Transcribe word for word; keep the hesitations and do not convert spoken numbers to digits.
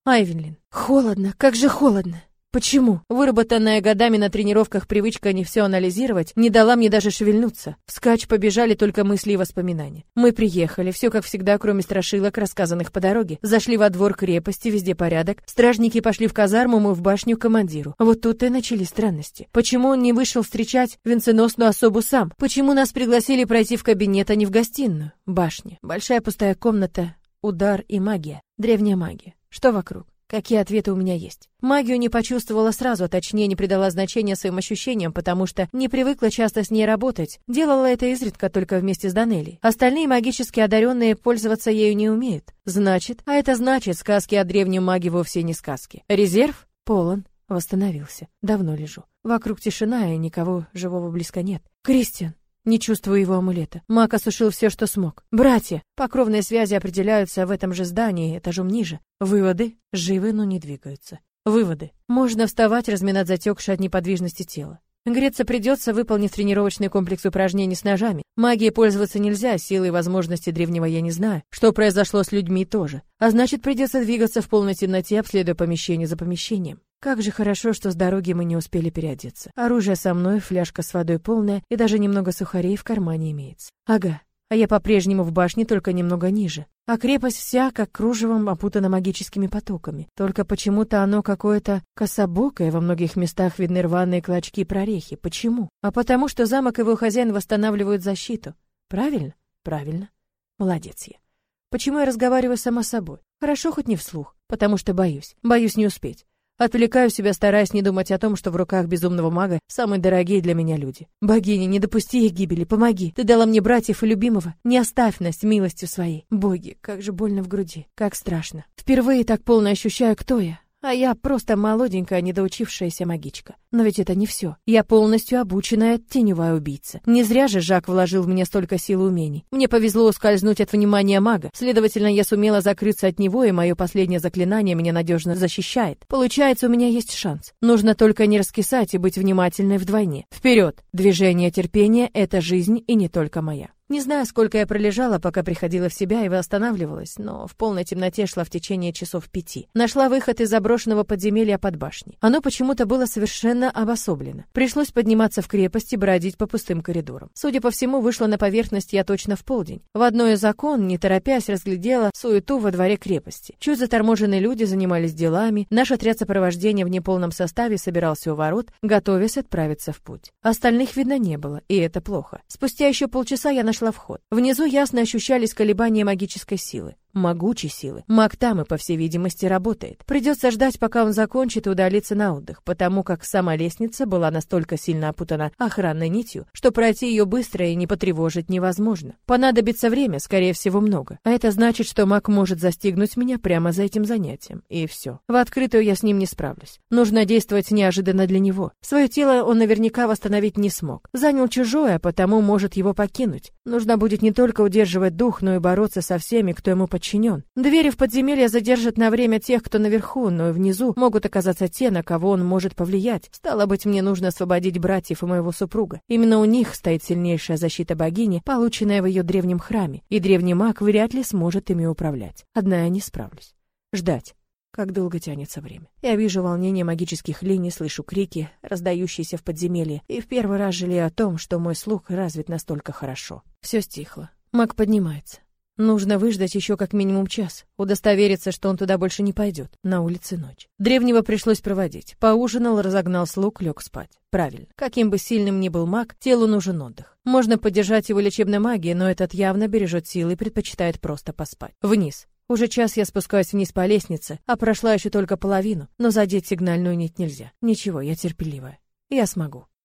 Айвенлин. Холодно, как же холодно. Почему? Выработанная годами на тренировках привычка не все анализировать не дала мне даже шевельнуться. Вскачь побежали только мысли и воспоминания. Мы приехали, все как всегда, кроме страшилок, рассказанных по дороге. Зашли во двор крепости, везде порядок. Стражники пошли в казарму, мы в башню к командиру. Вот тут и начались странности. Почему он не вышел встречать венценосную особу сам? Почему нас пригласили пройти в кабинет, а не в гостиную? Башня. Большая пустая комната, удар и магия. Древняя магия. Что вокруг? Какие ответы у меня есть? Магию не почувствовала сразу, а точнее не придала значения своим ощущениям, потому что не привыкла часто с ней работать. Делала это изредка только вместе с Данелей. Остальные магически одаренные пользоваться ею не умеют. Значит, а это значит, сказки о древнем маге вовсе не сказки. Резерв полон. Восстановился. Давно лежу. Вокруг тишина, и никого живого близко нет. Кристиан. Не чувствую его амулета. Маг осушил все, что смог. Братья! По кровной связи определяются в этом же здании, этажом ниже. Выводы. Живы, но не двигаются. Выводы. Можно вставать, разминать затекшее от неподвижности тело. Греться придется, выполнив тренировочный комплекс упражнений с ножами. Магией пользоваться нельзя, силы и возможности древнего я не знаю. Что произошло с людьми тоже. А значит, придется двигаться в полной темноте, обследуя помещение за помещением. Как же хорошо, что с дороги мы не успели переодеться. Оружие со мной, фляжка с водой полная и даже немного сухарей в кармане имеется. Ага, а я по-прежнему в башне, только немного ниже. А крепость вся, как кружевом, опутана магическими потоками. Только почему-то оно какое-то кособокое, во многих местах видны рваные клочки и прорехи. Почему? А потому что замок и его хозяин восстанавливают защиту. Правильно? Правильно. Молодец я. Почему я разговариваю сама с собой? Хорошо, хоть не вслух, потому что боюсь. Боюсь не успеть. Отвлекаю себя, стараясь не думать о том, что в руках безумного мага самые дорогие для меня люди. Богиня, не допусти их гибели, помоги. Ты дала мне братьев и любимого. Не оставь нас милостью своей. Боги, как же больно в груди, как страшно. Впервые так полно ощущаю, кто я. А я просто молоденькая, недоучившаяся магичка. Но ведь это не все. Я полностью обученная теневая убийца. Не зря же Жак вложил в меня столько сил и умений. Мне повезло ускользнуть от внимания мага. Следовательно, я сумела закрыться от него, и мое последнее заклинание меня надежно защищает. Получается, у меня есть шанс. Нужно только не раскисать и быть внимательной вдвойне. Вперед! Движение терпения — это жизнь, и не только моя. Не знаю, сколько я пролежала, пока приходила в себя и восстанавливалась, но в полной темноте шла в течение часов пяти. Нашла выход из заброшенного подземелья под башней. Оно почему-то было совершенно обособлено. Пришлось подниматься в крепость и бродить по пустым коридорам. Судя по всему, вышла на поверхность я точно в полдень. В одной из окон, не торопясь, разглядела суету во дворе крепости. Чуть заторможенные люди занимались делами. Наш отряд сопровождения в неполном составе собирался у ворот, готовясь отправиться в путь. Остальных видно не было, и это плохо. Спустя еще полчаса я нашла вход. Внизу ясно ощущались колебания магической силы. Могучей силы. Маг там и, по всей видимости, работает. Придется ждать, пока он закончит, и удалиться на отдых, потому как сама лестница была настолько сильно опутана охранной нитью, что пройти ее быстро и не потревожить невозможно. Понадобится время, скорее всего, много. А это значит, что маг может застигнуть меня прямо за этим занятием. И все. В открытую я с ним не справлюсь. Нужно действовать неожиданно для него. Свое тело он наверняка восстановить не смог. Занял чужое, а потому может его покинуть. Нужно будет не только удерживать дух, но и бороться со всеми, кто ему подчинен. Двери в подземелье задержат на время тех, кто наверху, но и внизу могут оказаться те, на кого он может повлиять. Стало быть, мне нужно освободить братьев и моего супруга. Именно у них стоит сильнейшая защита богини, полученная в ее древнем храме, и древний маг вряд ли сможет ими управлять. Одна я не справлюсь. Ждать. Как долго тянется время. Я вижу волнение магических линий, слышу крики, раздающиеся в подземелье, и в первый раз жалею о том, что мой слух развит настолько хорошо. Все стихло. Маг поднимается. Нужно выждать еще как минимум час, удостовериться, что он туда больше не пойдет. На улице ночь. Древнего пришлось проводить. Поужинал, разогнал слуг, лег спать. Правильно. Каким бы сильным ни был маг, телу нужен отдых. Можно поддержать его лечебной магией, но этот явно бережет силы и предпочитает просто поспать. Вниз. Уже час я спускаюсь вниз по лестнице, а прошла еще только половину, но задеть сигнальную нить нельзя. Ничего, я терпеливая. Я смогу.